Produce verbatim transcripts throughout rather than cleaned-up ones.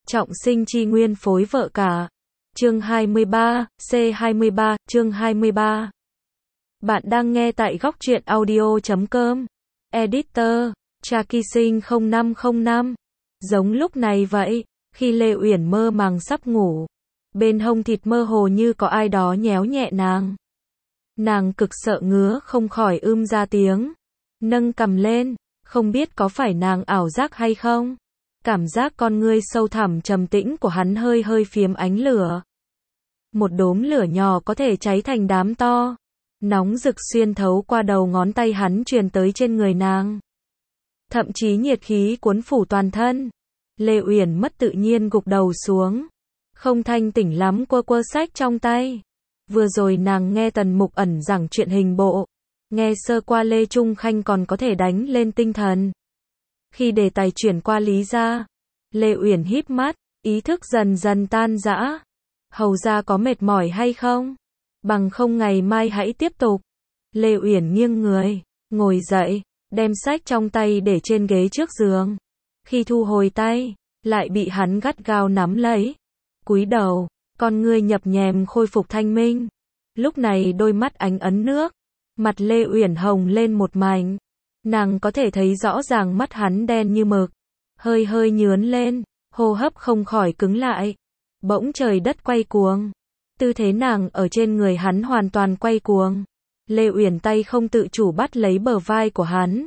Trọng sinh chi nguyên phối vợ cả. Chương hai mươi ba, C hai mươi ba, chương hai mươi ba. Bạn đang nghe tại góc truyện audio chấm com. Editor, Traki Sinh không năm không năm. Giống lúc này vậy, khi Lê Uyển mơ màng sắp ngủ, bên hông thịt mơ hồ như có ai đó nhéo nhẹ nàng. Nàng cực sợ ngứa không khỏi ưm ra tiếng, nâng cằm lên, không biết có phải nàng ảo giác hay không. Cảm giác con ngươi sâu thẳm trầm tĩnh của hắn hơi hơi phiếm ánh lửa. Một đốm lửa nhỏ có thể cháy thành đám to, nóng rực xuyên thấu qua đầu ngón tay hắn truyền tới trên người nàng. Thậm chí nhiệt khí cuốn phủ toàn thân. Lê Uyển mất tự nhiên gục đầu xuống, không thanh tỉnh lắm quơ quơ sách trong tay. Vừa rồi nàng nghe Tần Mục Ẩn giảng chuyện hình bộ, nghe sơ qua Lê Trung Khanh còn có thể đánh lên tinh thần. Khi đề tài chuyển qua Lý gia, Lê Uyển híp mắt, ý thức dần dần tan rã. Hầu gia có mệt mỏi hay không? Bằng không ngày mai hãy tiếp tục. Lê Uyển nghiêng người, ngồi dậy, đem sách trong tay để trên ghế trước giường. Khi thu hồi tay, lại bị hắn gắt gao nắm lấy. Cúi đầu, con ngươi nhập nhèm khôi phục thanh minh. Lúc này đôi mắt ánh ấn nước, mặt Lê Uyển hồng lên một mảnh. Nàng có thể thấy rõ ràng mắt hắn đen như mực, hơi hơi nhướn lên, hô hấp không khỏi cứng lại. Bỗng trời đất quay cuồng, tư thế nàng ở trên người hắn hoàn toàn quay cuồng. Lê Uyển tay không tự chủ bắt lấy bờ vai của hắn.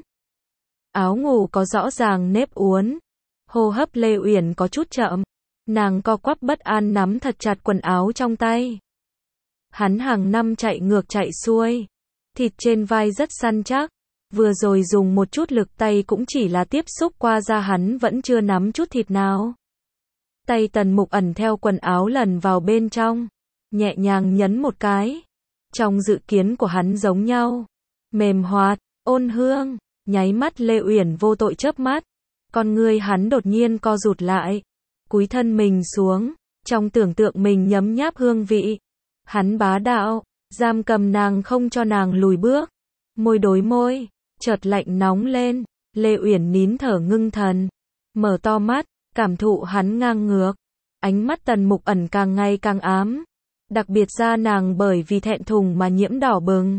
Áo ngủ có rõ ràng nếp uốn, hô hấp Lê Uyển có chút chậm. Nàng co quắp bất an nắm thật chặt quần áo trong tay. Hắn hàng năm chạy ngược chạy xuôi, thịt trên vai rất săn chắc. Vừa rồi dùng một chút lực tay cũng chỉ là tiếp xúc qua da, hắn vẫn chưa nắm chút thịt nào. Tay Tần Mục Ẩn theo quần áo lần vào bên trong, nhẹ nhàng nhấn một cái. Trong dự kiến của hắn giống nhau, mềm hoạt, ôn hương. Nháy mắt Lê Uyển vô tội chớp mắt, con ngươi hắn đột nhiên co rụt lại, cúi thân mình xuống, trong tưởng tượng mình nhấm nháp hương vị. Hắn bá đạo, giam cầm nàng không cho nàng lùi bước. Môi đối môi, chợt lạnh nóng lên. Lê Uyển nín thở ngưng thần, mở to mắt, cảm thụ hắn ngang ngược. Ánh mắt Tần Mục Ẩn càng ngày càng ám, đặc biệt da nàng bởi vì thẹn thùng mà nhiễm đỏ bừng.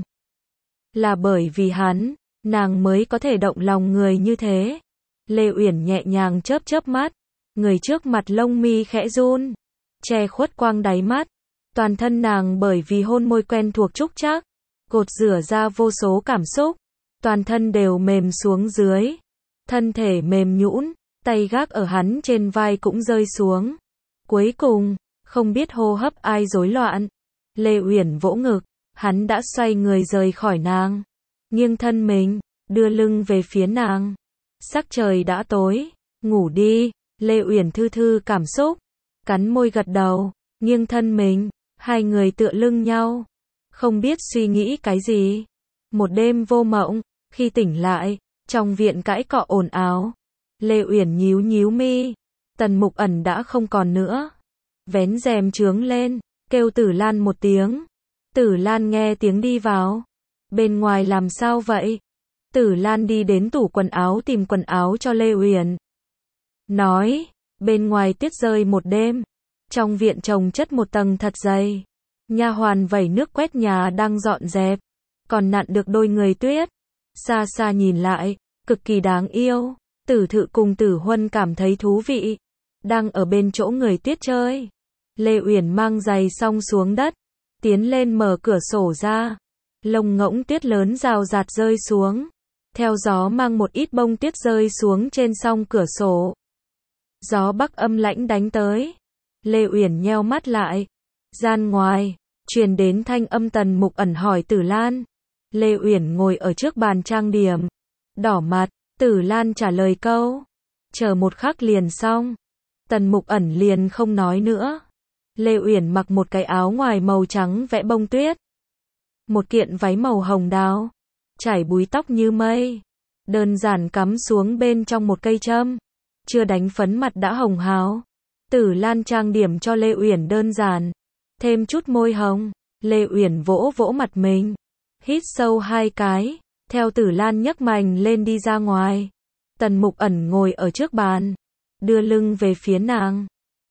Là bởi vì hắn, nàng mới có thể động lòng người như thế. Lê Uyển nhẹ nhàng chớp chớp mắt, người trước mặt lông mi khẽ run, che khuất quang đáy mắt. Toàn thân nàng bởi vì hôn môi quen thuộc trúc trác, gột rửa ra vô số cảm xúc. Toàn thân đều mềm xuống dưới, thân thể mềm nhũn, tay gác ở hắn trên vai cũng rơi xuống. Cuối cùng, không biết hô hấp ai rối loạn, Lê Uyển vỗ ngực, hắn đã xoay người rời khỏi nàng, nghiêng thân mình, đưa lưng về phía nàng. Sắc trời đã tối, ngủ đi. Lê Uyển thư thư cảm xúc, cắn môi gật đầu, nghiêng thân mình, hai người tựa lưng nhau, không biết suy nghĩ cái gì. Một đêm vô mộng, khi tỉnh lại, trong viện cãi cọ ồn ào. Lê Uyển nhíu nhíu mi, Tần Mục Ẩn đã không còn nữa. Vén rèm trướng lên, kêu Tử Lan một tiếng. Tử Lan nghe tiếng đi vào. Bên ngoài làm sao vậy? Tử Lan đi đến tủ quần áo tìm quần áo cho Lê Uyển. Nói, bên ngoài tuyết rơi một đêm, trong viện chồng chất một tầng thật dày. Nha hoàn vẩy nước quét nhà đang dọn dẹp, còn nặn được đôi người tuyết. Xa xa nhìn lại, cực kỳ đáng yêu. Tử Thự cùng Tử Huân cảm thấy thú vị, đang ở bên chỗ người tuyết chơi. Lê Uyển mang giày xong xuống đất, tiến lên mở cửa sổ ra. Lông ngỗng tuyết lớn rào rạt rơi xuống, theo gió mang một ít bông tuyết rơi xuống trên song cửa sổ. Gió bắc âm lãnh đánh tới. Lê Uyển nheo mắt lại. Gian ngoài, truyền đến thanh âm Tần Mục Ẩn hỏi Tử Lan. Lê Uyển ngồi ở trước bàn trang điểm, đỏ mặt. Tử Lan trả lời câu, chờ một khắc liền xong. Tần Mục Ẩn liền không nói nữa. Lê Uyển mặc một cái áo ngoài màu trắng vẽ bông tuyết, một kiện váy màu hồng đào, trải búi tóc như mây, đơn giản cắm xuống bên trong một cây châm, chưa đánh phấn mặt đã hồng hào. Tử Lan trang điểm cho Lê Uyển đơn giản, thêm chút môi hồng. Lê Uyển vỗ vỗ mặt mình, hít sâu hai cái, theo Tử Lan nhấc mành lên đi ra ngoài. Tần Mục Ẩn ngồi ở trước bàn, đưa lưng về phía nàng.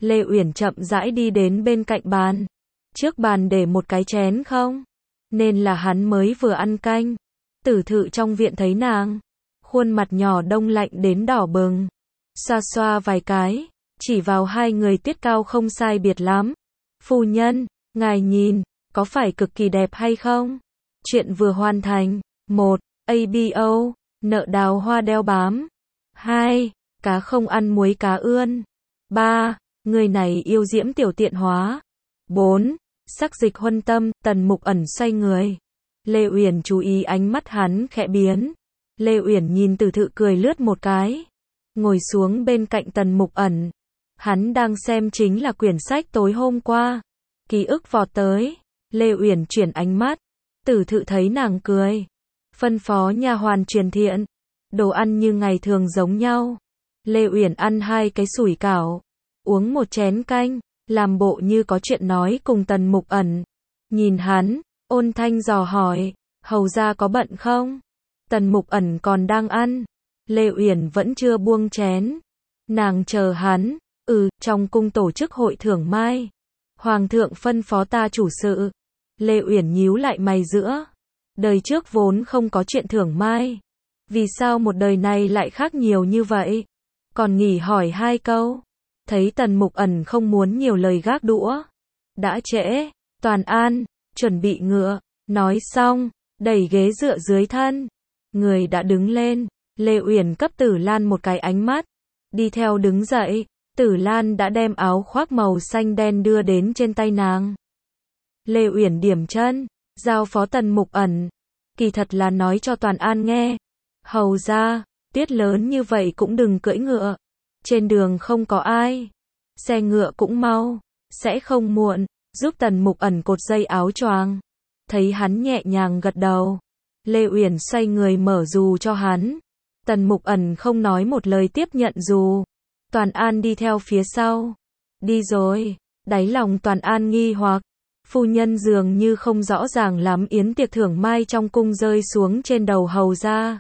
Lê Uyển chậm rãi đi đến bên cạnh bàn. Trước bàn để một cái chén không, nên là hắn mới vừa ăn canh. Tử Thự trong viện thấy nàng, khuôn mặt nhỏ đông lạnh đến đỏ bừng, xoa xoa vài cái, chỉ vào hai người Tiết Cao không sai biệt lắm. Phu nhân, ngài nhìn, có phải cực kỳ đẹp hay không? Chuyện vừa hoàn thành. Một. a bê o, nợ đào hoa đeo bám. Hai. Cá không ăn muối cá ươn. Ba. Người này yêu diễm tiểu tiện hóa. Bốn. Sắc dịch huân tâm, Tần Mục Ẩn xoay người. Lê Uyển chú ý ánh mắt hắn khẽ biến. Lê Uyển nhìn Tử Thự cười lướt một cái, ngồi xuống bên cạnh Tần Mục Ẩn. Hắn đang xem chính là quyển sách tối hôm qua. Ký ức vọt tới. Lê Uyển chuyển ánh mắt. Tử Thự thấy nàng cười, phân phó nha hoàn truyền thiện. Đồ ăn như ngày thường giống nhau. Lê Uyển ăn hai cái sủi cảo, uống một chén canh, làm bộ như có chuyện nói cùng Tần Mục Ẩn. Nhìn hắn, ôn thanh dò hỏi, hầu gia có bận không? Tần Mục Ẩn còn đang ăn. Lê Uyển vẫn chưa buông chén. Nàng chờ hắn. Ừ, trong cung tổ chức hội thưởng mai. Hoàng thượng phân phó ta chủ sự. Lê Uyển nhíu lại mày giữa. Đời trước vốn không có chuyện thưởng mai. Vì sao một đời này lại khác nhiều như vậy? Còn nghỉ hỏi hai câu. Thấy Tần Mục Ẩn không muốn nhiều lời gác đũa. Đã trễ. Toàn An, chuẩn bị ngựa. Nói xong, đẩy ghế dựa dưới thân. Người đã đứng lên. Lê Uyển cấp Tử Lan một cái ánh mắt. Đi theo đứng dậy. Tử Lan đã đem áo khoác màu xanh đen đưa đến trên tay nàng. Lê Uyển điểm chân, giao phó Tần Mục Ẩn. Kỳ thật là nói cho Toàn An nghe. Hầu ra, tiết lớn như vậy cũng đừng cưỡi ngựa. Trên đường không có ai. Xe ngựa cũng mau, sẽ không muộn. Giúp Tần Mục Ẩn cột dây áo choàng. Thấy hắn nhẹ nhàng gật đầu. Lê Uyển xoay người mở dù cho hắn. Tần Mục Ẩn không nói một lời tiếp nhận dù. Toàn An đi theo phía sau. Đi rồi. Đáy lòng Toàn An nghi hoặc. Phu nhân dường như không rõ ràng lắm yến tiệc thưởng mai trong cung rơi xuống trên đầu hầu ra.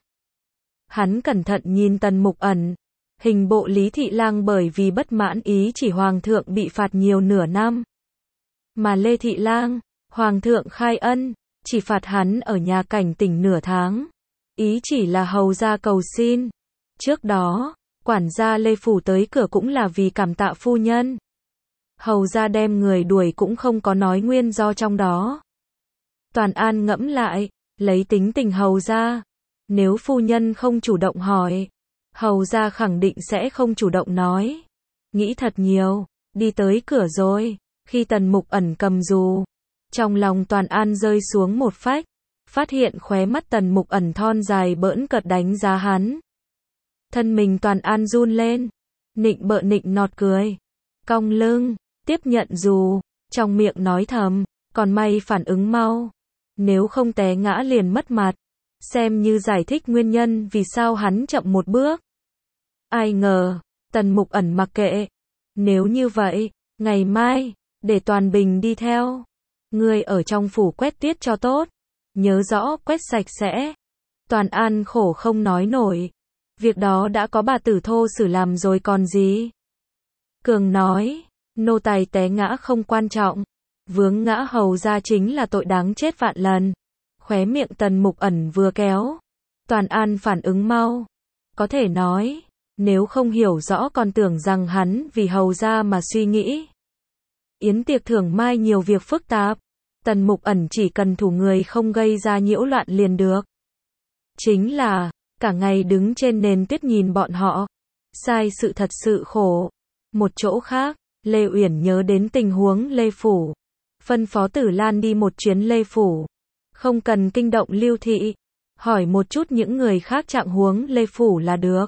Hắn cẩn thận nhìn Tần Mục Ẩn. Hình bộ Lý Thị Lang bởi vì bất mãn ý chỉ hoàng thượng bị phạt nhiều nửa năm. Mà Lê Thị Lang, hoàng thượng khai ân, chỉ phạt hắn ở nhà cảnh tỉnh nửa tháng. Ý chỉ là hầu ra cầu xin. Trước đó, quản gia Lê Phủ tới cửa cũng là vì cảm tạ phu nhân. Hầu ra đem người đuổi cũng không có nói nguyên do trong đó. Toàn An ngẫm lại, lấy tính tình hầu ra. Nếu phu nhân không chủ động hỏi, hầu ra khẳng định sẽ không chủ động nói. Nghĩ thật nhiều, đi tới cửa rồi. Khi Tần Mục Ẩn cầm dù, trong lòng Toàn An rơi xuống một phách. Phát hiện khóe mắt Tần Mục Ẩn thon dài bỡn cợt đánh giá hắn. Thân mình Toàn An run lên. Nịnh bợ nịnh nọt cười. Cong lưng, tiếp nhận dù, trong miệng nói thầm, còn may phản ứng mau. Nếu không té ngã liền mất mặt. Xem như giải thích nguyên nhân vì sao hắn chậm một bước. Ai ngờ, Tần Mục Ẩn mặc kệ. Nếu như vậy, ngày mai, để Toàn Bình đi theo. Ngươi ở trong phủ quét tiết cho tốt. Nhớ rõ quét sạch sẽ. Toàn An khổ không nói nổi. Việc đó đã có bà tử thô xử làm rồi còn gì. Cường nói, nô tài té ngã không quan trọng. Vướng ngã hầu ra chính là tội đáng chết vạn lần. Khóe miệng Tần Mục Ẩn vừa kéo. Toàn An phản ứng mau. Có thể nói, nếu không hiểu rõ còn tưởng rằng hắn vì hầu ra mà suy nghĩ. Yến tiệc thưởng mai nhiều việc phức tạp. Tần Mục Ẩn chỉ cần thủ người không gây ra nhiễu loạn liền được. Chính là, cả ngày đứng trên nền tuyết nhìn bọn họ. Sai sự thật sự khổ. Một chỗ khác, Lê Uyển nhớ đến tình huống Lê Phủ. Phân phó Tử Lan đi một chuyến Lê Phủ. Không cần kinh động Lưu Thị. Hỏi một chút những người khác trạng huống Lê Phủ là được.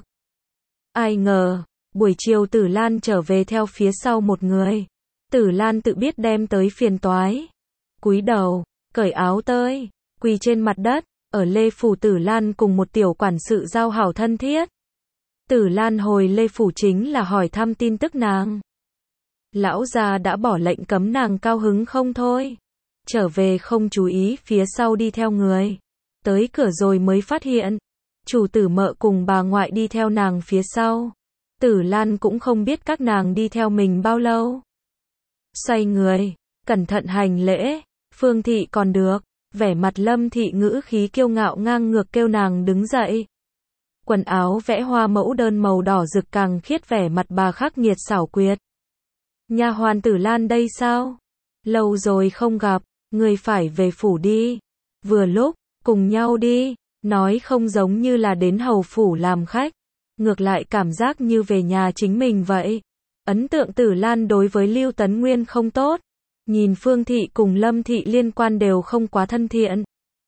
Ai ngờ, buổi chiều Tử Lan trở về theo phía sau một người. Tử Lan tự biết đem tới phiền toái. Cúi đầu, cởi áo tơi, quỳ trên mặt đất. Ở Lê Phủ Tử Lan cùng một tiểu quản sự giao hảo thân thiết. Tử Lan hồi Lê Phủ chính là hỏi thăm tin tức nàng. Lão gia đã bỏ lệnh cấm nàng cao hứng không thôi. Trở về không chú ý phía sau đi theo người. Tới cửa rồi mới phát hiện. Chủ tử mợ cùng bà ngoại đi theo nàng phía sau. Tử Lan cũng không biết các nàng đi theo mình bao lâu. Xoay người, cẩn thận hành lễ, Phương Thị còn được, vẻ mặt Lâm Thị ngữ khí kiêu ngạo ngang ngược kêu nàng đứng dậy. Quần áo vẽ hoa mẫu đơn màu đỏ rực càng khiết vẻ mặt bà khắc nghiệt xảo quyệt. Nha hoàn Tử Lan đây sao? Lâu rồi không gặp, người phải về phủ đi. Vừa lúc, cùng nhau đi, nói không giống như là đến hầu phủ làm khách. Ngược lại cảm giác như về nhà chính mình vậy. Ấn tượng Tử Lan đối với Lưu Tấn Nguyên không tốt. Nhìn Phương Thị cùng Lâm Thị liên quan đều không quá thân thiện.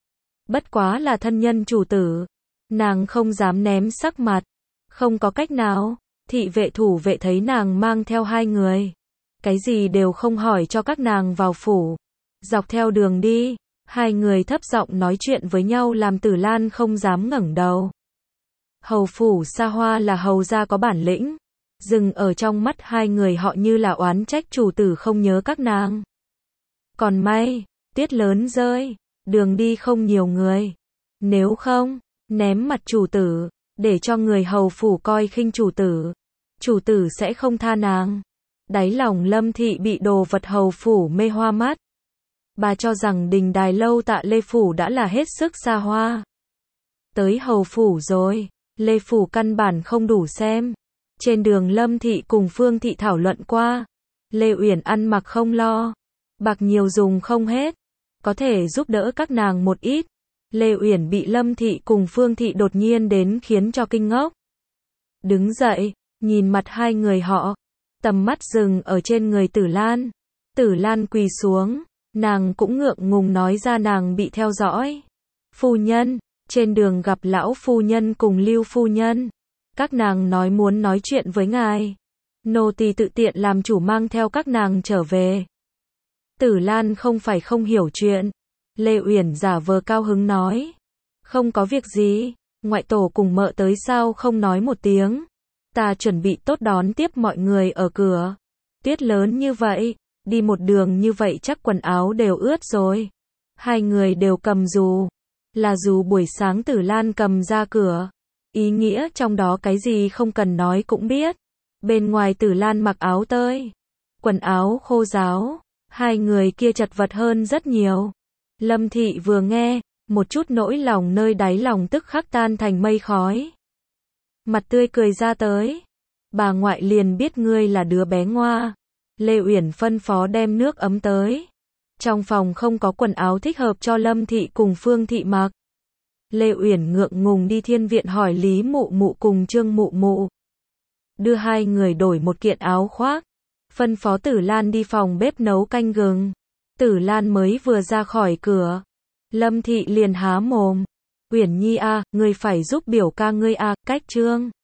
Bất quá là thân nhân chủ tử. Nàng không dám ném sắc mặt. Không có cách nào. Thị vệ thủ vệ thấy nàng mang theo hai người. Cái gì đều không hỏi cho các nàng vào phủ. Dọc theo đường đi, hai người thấp giọng nói chuyện với nhau làm Tử Lan không dám ngẩng đầu. Hầu phủ xa hoa là hầu gia có bản lĩnh. Dừng ở trong mắt hai người họ như là oán trách chủ tử không nhớ các nàng. Còn may, tiết lớn rơi, đường đi không nhiều người. Nếu không, ném mặt chủ tử, để cho người hầu phủ coi khinh chủ tử. Chủ tử sẽ không tha nàng. Đáy lòng Lâm Thị bị đồ vật hầu phủ mê hoa mắt. Bà cho rằng đình đài lâu Tạ Lê phủ đã là hết sức xa hoa. Tới hầu phủ rồi, Lê phủ căn bản không đủ xem. Trên đường Lâm Thị cùng Phương Thị thảo luận qua. Lê Uyển ăn mặc không lo, bạc nhiều dùng không hết, có thể giúp đỡ các nàng một ít. Lê Uyển bị Lâm Thị cùng Phương Thị đột nhiên đến khiến cho kinh ngốc. Đứng dậy, nhìn mặt hai người họ, tầm mắt dừng ở trên người Tử Lan. Tử Lan quỳ xuống, nàng cũng ngượng ngùng nói ra nàng bị theo dõi. Phu nhân, trên đường gặp lão phu nhân cùng Lưu phu nhân. Các nàng nói muốn nói chuyện với ngài. Nô tỳ tự tiện làm chủ mang theo các nàng trở về. Tử Lan không phải không hiểu chuyện. Lê Uyển giả vờ cao hứng nói. Không có việc gì, ngoại tổ cùng mợ tới sao không nói một tiếng. Ta chuẩn bị tốt đón tiếp mọi người ở cửa. Tuyết lớn như vậy, đi một đường như vậy chắc quần áo đều ướt rồi. Hai người đều cầm dù. Là dù buổi sáng Tử Lan cầm ra cửa. Ý nghĩa trong đó cái gì không cần nói cũng biết. Bên ngoài Tử Lan mặc áo tơi, quần áo khô ráo, hai người kia chật vật hơn rất nhiều. Lâm Thị vừa nghe, một chút nỗi lòng nơi đáy lòng tức khắc tan thành mây khói. Mặt tươi cười ra tới. Bà ngoại liền biết ngươi là đứa bé ngoa. Lê Uyển phân phó đem nước ấm tới. Trong phòng không có quần áo thích hợp cho Lâm Thị cùng Phương Thị mặc. Lê Uyển ngượng ngùng đi thiên viện hỏi Lý Mụ Mụ cùng Trương Mụ Mụ. Đưa hai người đổi một kiện áo khoác. Phân phó Tử Lan đi phòng bếp nấu canh gừng. Tử Lan mới vừa ra khỏi cửa. Lâm Thị liền há mồm. Uyển Nhi a, à, ngươi phải giúp biểu ca ngươi a, à, cách Trương